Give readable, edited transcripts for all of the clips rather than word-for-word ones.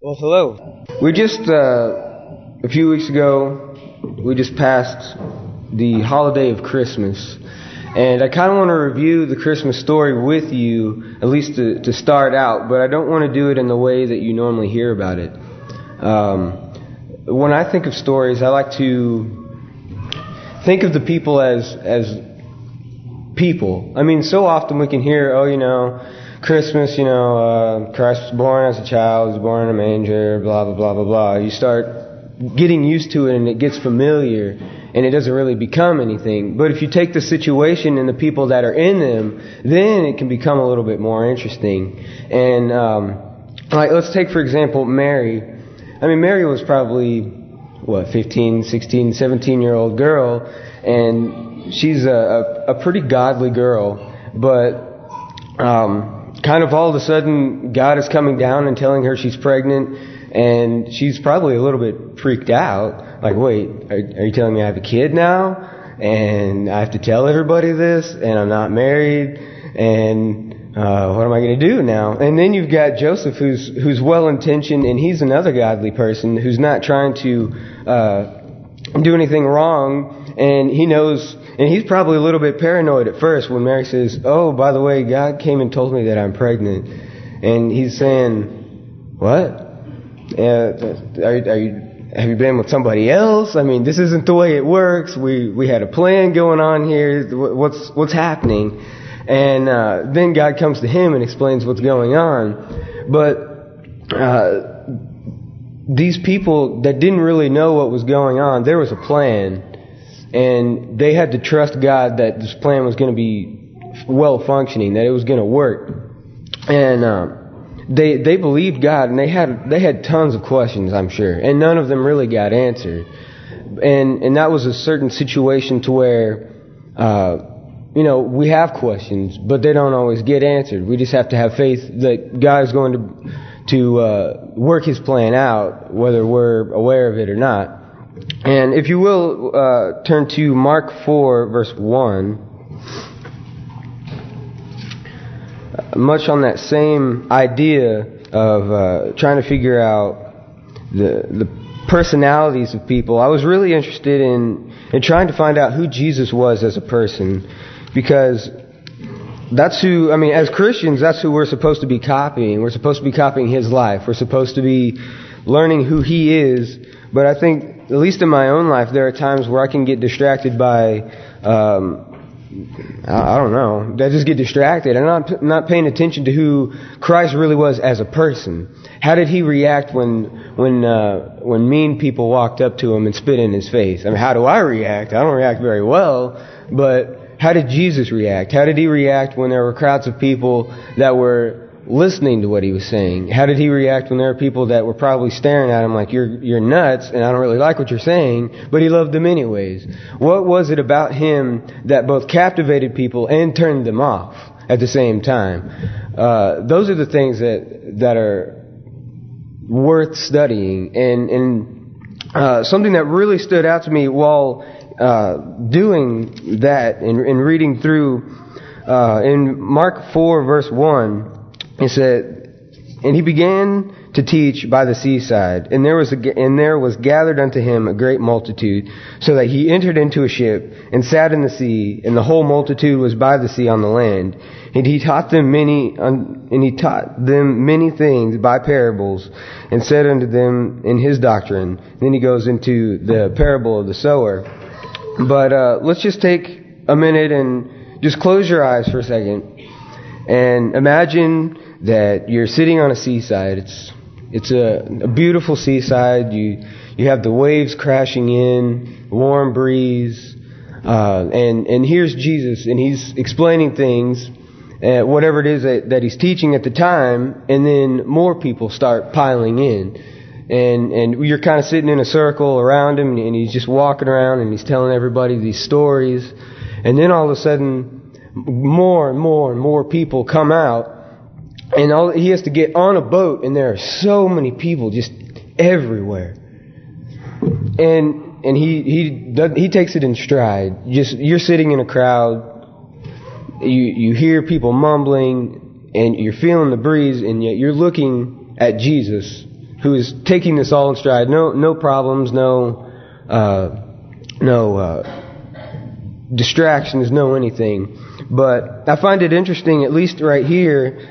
Well, hello. We just, a few weeks ago, we just passed the holiday of Christmas. And I kind of want to review the Christmas story with you, at least to start out, but I don't want to do it in the way that you normally hear about it. When I think of stories, I like to think of the people as people. I mean, so often we can hear, Christmas, Christ was born as a child, he was born in a manger, blah, blah, blah, blah, blah. You start getting used to it and it gets familiar and it doesn't really become anything. But if you take the situation and the people that are in them, then it can become a little bit more interesting. And, let's take, for example, Mary. I mean, Mary was probably, 15, 16, 17-year-old girl, and she's a pretty godly girl, but kind of all of a sudden, God is coming down and telling her she's pregnant, and she's probably a little bit freaked out. Like, wait, are you telling me I have a kid now? And I have to tell everybody this, and I'm not married, and what am I going to do now? And then you've got Joseph, who's well-intentioned, and he's another godly person who's not trying to do anything wrong, and he knows. And he's probably a little bit paranoid at first when Mary says, "Oh, by the way, God came and told me that I'm pregnant." And he's saying, "What? Have you been with somebody else? I mean, this isn't the way it works. We had a plan going on here. What's happening?" And then God comes to him and explains what's going on. But these people that didn't really know what was going on, there was a plan. And they had to trust God that this plan was going to be well functioning, that it was going to work. And they believed God, and they had tons of questions, I'm sure, and none of them really got answered. And that was a certain situation to where we have questions, but they don't always get answered. We just have to have faith that God is going to work His plan out, whether we're aware of it or not. And if you will, turn to Mark 4, verse 1. Much on that same idea of trying to figure out the personalities of people, I was really interested in trying to find out who Jesus was as a person. Because that's who, as Christians, that's who we're supposed to be copying. We're supposed to be copying His life. We're supposed to be learning who He is. But I think, at least in my own life, there are times where I can get distracted by, I just get distracted. I'm not paying attention to who Christ really was as a person. How did He react when mean people walked up to Him and spit in His face? I mean, how do I react? I don't react very well, but how did Jesus react? How did He react when there were crowds of people that were listening to what He was saying? How did He react when there were people that were probably staring at Him like, you're nuts and I don't really like what you're saying, but He loved them anyways? What was it about Him that both captivated people and turned them off at the same time? Those are the things that are worth studying. And something that really stood out to me while doing that and reading through in Mark 4 verse 1, it said, "And He began to teach by the seaside, and there was gathered unto Him a great multitude, so that He entered into a ship and sat in the sea, and the whole multitude was by the sea on the land. And He taught them many things by parables, and said unto them in His doctrine." Then He goes into the parable of the sower. But let's just take a minute and just close your eyes for a second and imagine that you're sitting on a seaside. It's a beautiful seaside. You have the waves crashing in, warm breeze, and here's Jesus, and He's explaining things, whatever it is that He's teaching at the time, and then more people start piling in. And you're kind of sitting in a circle around Him, and He's just walking around, and He's telling everybody these stories. And then all of a sudden, more and more and more people come out, and he has to get on a boat, and there are so many people just everywhere. And he takes it in stride. You're sitting in a crowd, you hear people mumbling, and you're feeling the breeze, and yet you're looking at Jesus who is taking this all in stride. No problems, no distractions, no anything. But I find it interesting, at least right here,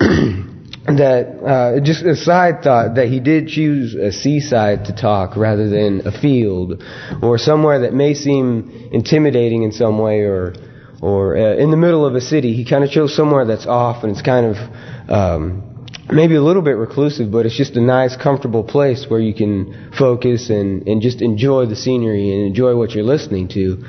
that just a side thought, that he did choose a seaside to talk rather than a field or somewhere that may seem intimidating in some way, or in the middle of a city. He kind of chose somewhere that's off, and it's kind of maybe a little bit reclusive, but it's just a nice, comfortable place where you can focus and just enjoy the scenery and enjoy what you're listening to.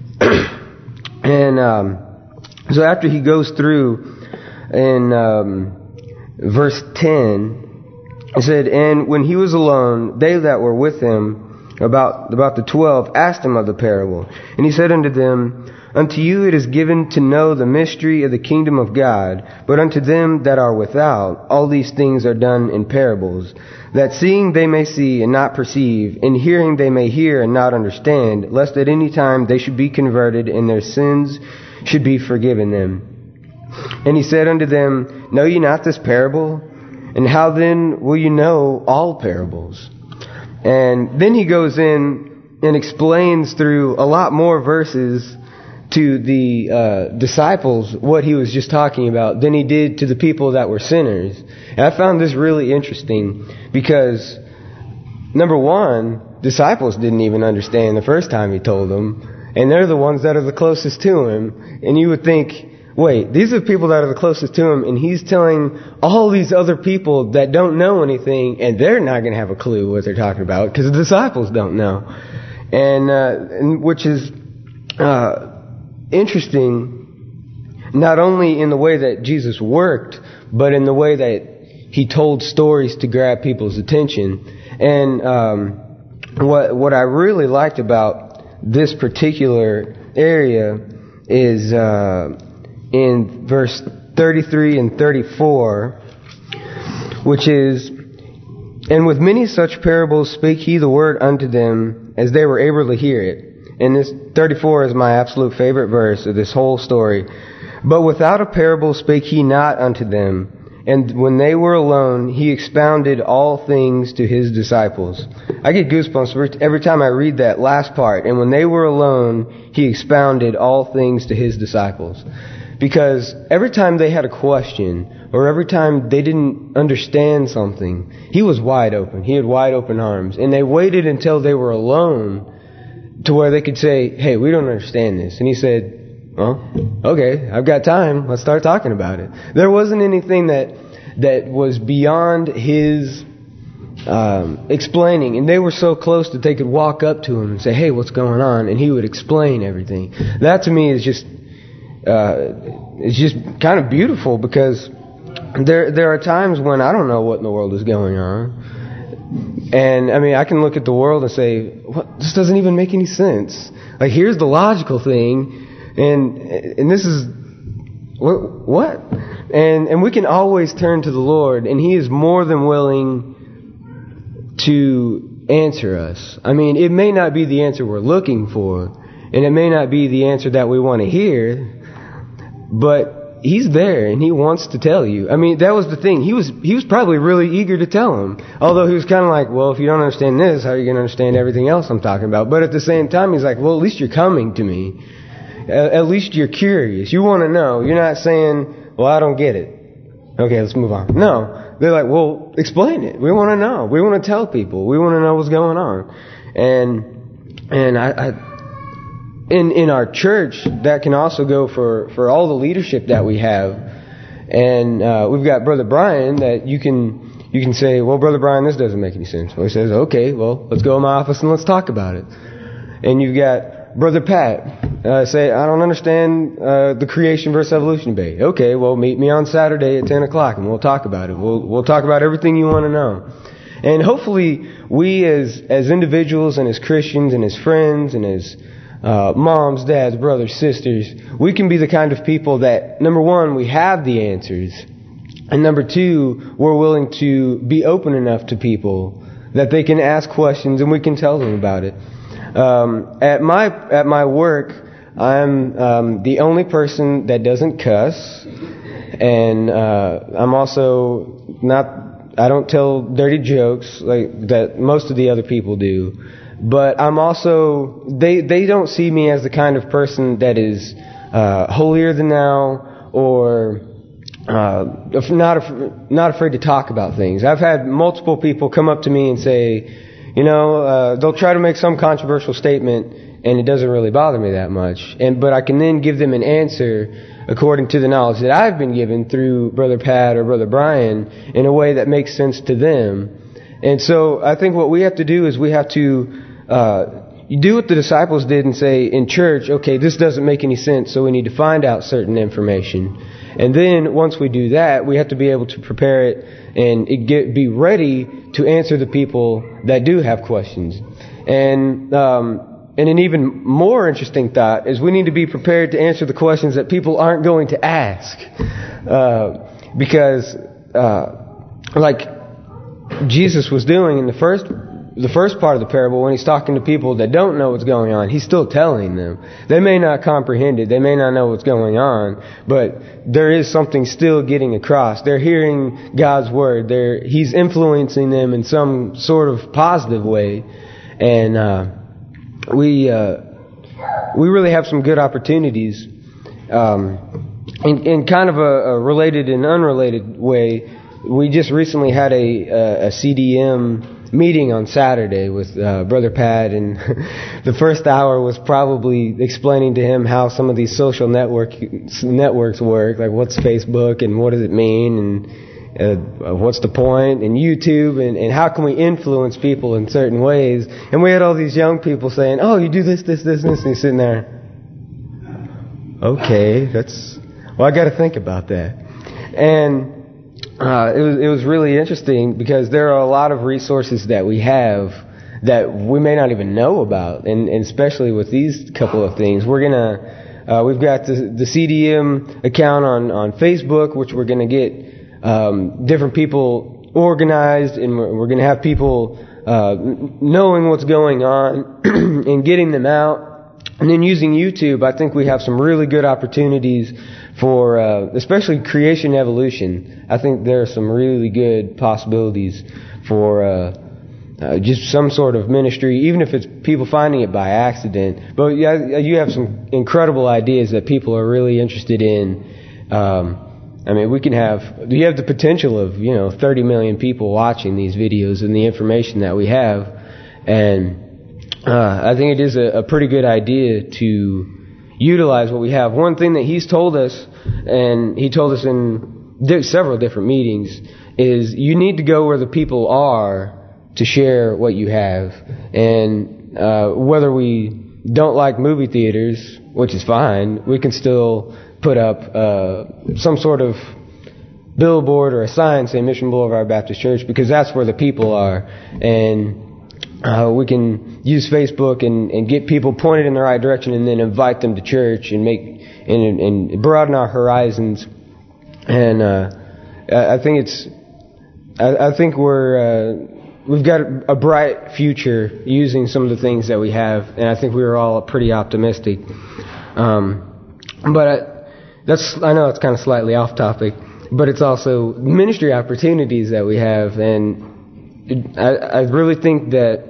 And so after he goes through in verse 10, it said, "And when he was alone, they that were with him, about the 12, asked him of the parable. And he said unto them, Unto you it is given to know the mystery of the kingdom of God, but unto them that are without, all these things are done in parables, that seeing they may see and not perceive, and hearing they may hear and not understand, lest at any time they should be converted, and their sins should be forgiven them. And he said unto them, Know ye not this parable? And how then will you know all parables? And then he goes in and explains through a lot more verses to the disciples what he was just talking about than he did to the people that were sinners. And I found this really interesting because, number one, disciples didn't even understand the first time he told them, and they're the ones that are the closest to him. And you would think, wait, these are the people that are the closest to him, and he's telling all these other people that don't know anything, and they're not going to have a clue what they're talking about because the disciples don't know. And which is interesting, not only in the way that Jesus worked, but in the way that he told stories to grab people's attention. And what I really liked about this particular area is in verse 33 and 34, which is, And with many such parables spake he the word unto them, as they were able to hear it. And this 34 is my absolute favorite verse of this whole story. But without a parable spake he not unto them. And when they were alone, he expounded all things to his disciples. I get goosebumps every time I read that last part. And when they were alone, he expounded all things to his disciples. Because every time they had a question, or every time they didn't understand something, he was wide open. He had wide open arms. And they waited until they were alone to where they could say, hey, we don't understand this. And he said, well, okay, I've got time. Let's start talking about it. There wasn't anything that was beyond his explaining. And they were so close that they could walk up to him and say, hey, what's going on? And he would explain everything. That to me is just kind of beautiful, because there are times when I don't know what in the world is going on. And I mean, I can look at the world and say, what? This doesn't even make any sense. Like, here's the logical thing, and this is what? And we can always turn to the Lord, and He is more than willing to answer us. I mean, it may not be the answer we're looking for, and it may not be the answer that we want to hear, but He's there, and He wants to tell you. I mean, that was the thing. He was probably really eager to tell him. Although he was kind of like, well, if you don't understand this, how are you going to understand everything else I'm talking about? But at the same time, he's like, well, at least you're coming to me. At least you're curious. You want to know. You're not saying, well, I don't get it. Okay, let's move on. No. They're like, well, explain it. We want to know. We want to tell people. We want to know what's going on. And in our church, that can also go for all the leadership that we have. And we've got Brother Brian that you can say, well, Brother Brian, this doesn't make any sense. Well, he says, okay, well, let's go in my office and let's talk about it. And you've got Brother Pat say, I don't understand the creation versus evolution debate. Okay, well, meet me on Saturday at 10 o'clock and we'll talk about it. We'll talk about everything you want to know. And hopefully we as individuals and as Christians and as friends and as moms, dads, brothers, sisters, we can be the kind of people that, number one, we have the answers, and number two, we're willing to be open enough to people that they can ask questions and we can tell them about it. At my work, I'm the only person that doesn't cuss, and I'm also not don't tell dirty jokes like that most of the other people do. But I'm also, they don't see me as the kind of person that is holier than thou or not afraid to talk about things. I've had multiple people come up to me and say, they'll try to make some controversial statement, and it doesn't really bother me that much. But I can then give them an answer according to the knowledge that I've been given through Brother Pat or Brother Brian in a way that makes sense to them. And so I think what we have to do is we have to do what the disciples did and say in church, okay, this doesn't make any sense, so we need to find out certain information. And then once we do that, we have to be able to prepare it and be ready to answer the people that do have questions. And an even more interesting thought is we need to be prepared to answer the questions that people aren't going to ask. Because like Jesus was doing in the first part of the parable, when he's talking to people that don't know what's going on, he's still telling them. They may not comprehend it, they may not know what's going on, but there is something still getting across. They're hearing God's word. He's influencing them in some sort of positive way. And we really have some good opportunities. In kind of a related and unrelated way, we just recently had a CDM meeting on Saturday with Brother Pat, and the first hour was probably explaining to him how some of these social networks work, like what's Facebook and what does it mean, and what's the point, and YouTube, and how can we influence people in certain ways. And we had all these young people saying, oh, you do this, and he's sitting there, okay, I got to think about that. And it was really interesting because there are a lot of resources that we have that we may not even know about, and especially with these couple of things, we've got the CDM account on Facebook, which we're gonna get different people organized, and we're gonna have people knowing what's going on and getting them out. And then using YouTube, I think we have some really good opportunities for, especially creation and evolution. I think there are some really good possibilities for just some sort of ministry, even if it's people finding it by accident. But yeah, you have some incredible ideas that people are really interested in. I mean, you have the potential of 30 million people watching these videos and the information that we have, and I think it is a pretty good idea to utilize what we have. One thing that he's told us, and he told us in several different meetings, is you need to go where the people are to share what you have. And whether we don't like movie theaters, which is fine, we can still put up some sort of billboard or a sign saying Mission Boulevard Baptist Church, because that's where the people are. And we can use Facebook and get people pointed in the right direction, and then invite them to church and and broaden our horizons. And I think we've got a bright future using some of the things that we have, and I think we were all pretty optimistic. But I know it's kind of slightly off topic, but it's also ministry opportunities that we have, and I really think that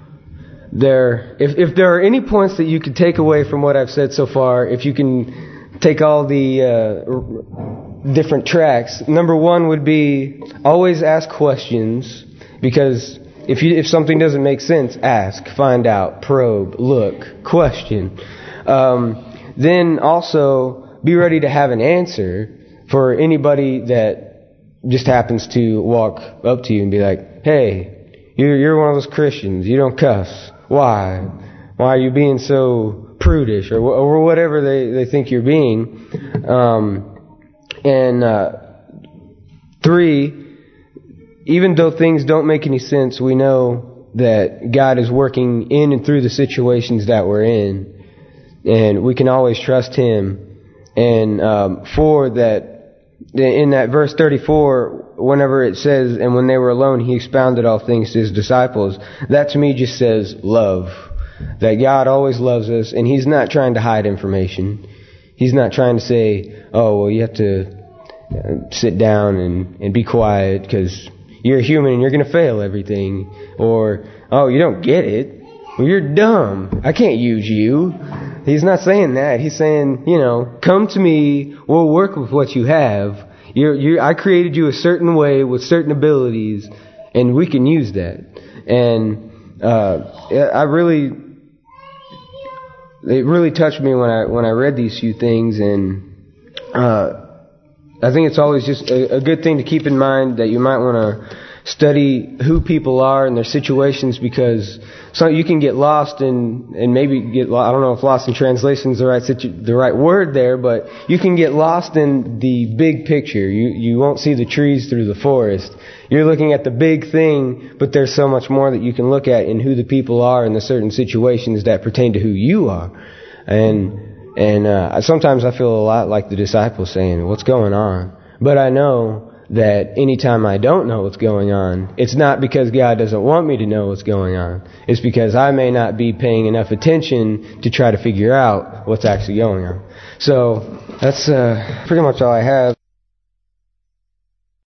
if there are any points that you could take away from what I've said so far, if you can take all the different tracks, number one would be always ask questions, because if something doesn't make sense, ask, find out, probe, look, question. Then also be ready to have an answer for anybody that just happens to walk up to you and be like, hey, you're one of those Christians, you don't cuss. Why are you being so prudish, or whatever they think you're being? Three, even though things don't make any sense, we know that God is working in and through the situations that we're in, and we can always trust Him. And in that verse 34, whenever it says, and when they were alone, He expounded all things to His disciples, that to me just says love. That God always loves us, and He's not trying to hide information. He's not trying to say, oh, well, you have to sit down and be quiet because you're a human and you're going to fail everything. Or, oh, you don't get it. Well, you're dumb. I can't use you. He's not saying that. He's saying, come to me. We'll work with what you have. I created you a certain way with certain abilities, and we can use that. And it really touched me when I read these few things, and I think it's always just a good thing to keep in mind that you might want to study who people are and their situations, because you can get lost and maybe I don't know if lost in translation is the right word there, but you can get lost in the big picture. You won't see the trees through the forest. You're looking at the big thing, but there's so much more that you can look at in who the people are in the certain situations that pertain to who you are. And sometimes I feel a lot like the disciples saying, what's going on? But I know that anytime I don't know what's going on, it's not because God doesn't want me to know what's going on. It's because I may not be paying enough attention to try to figure out what's actually going on. So that's pretty much all I have.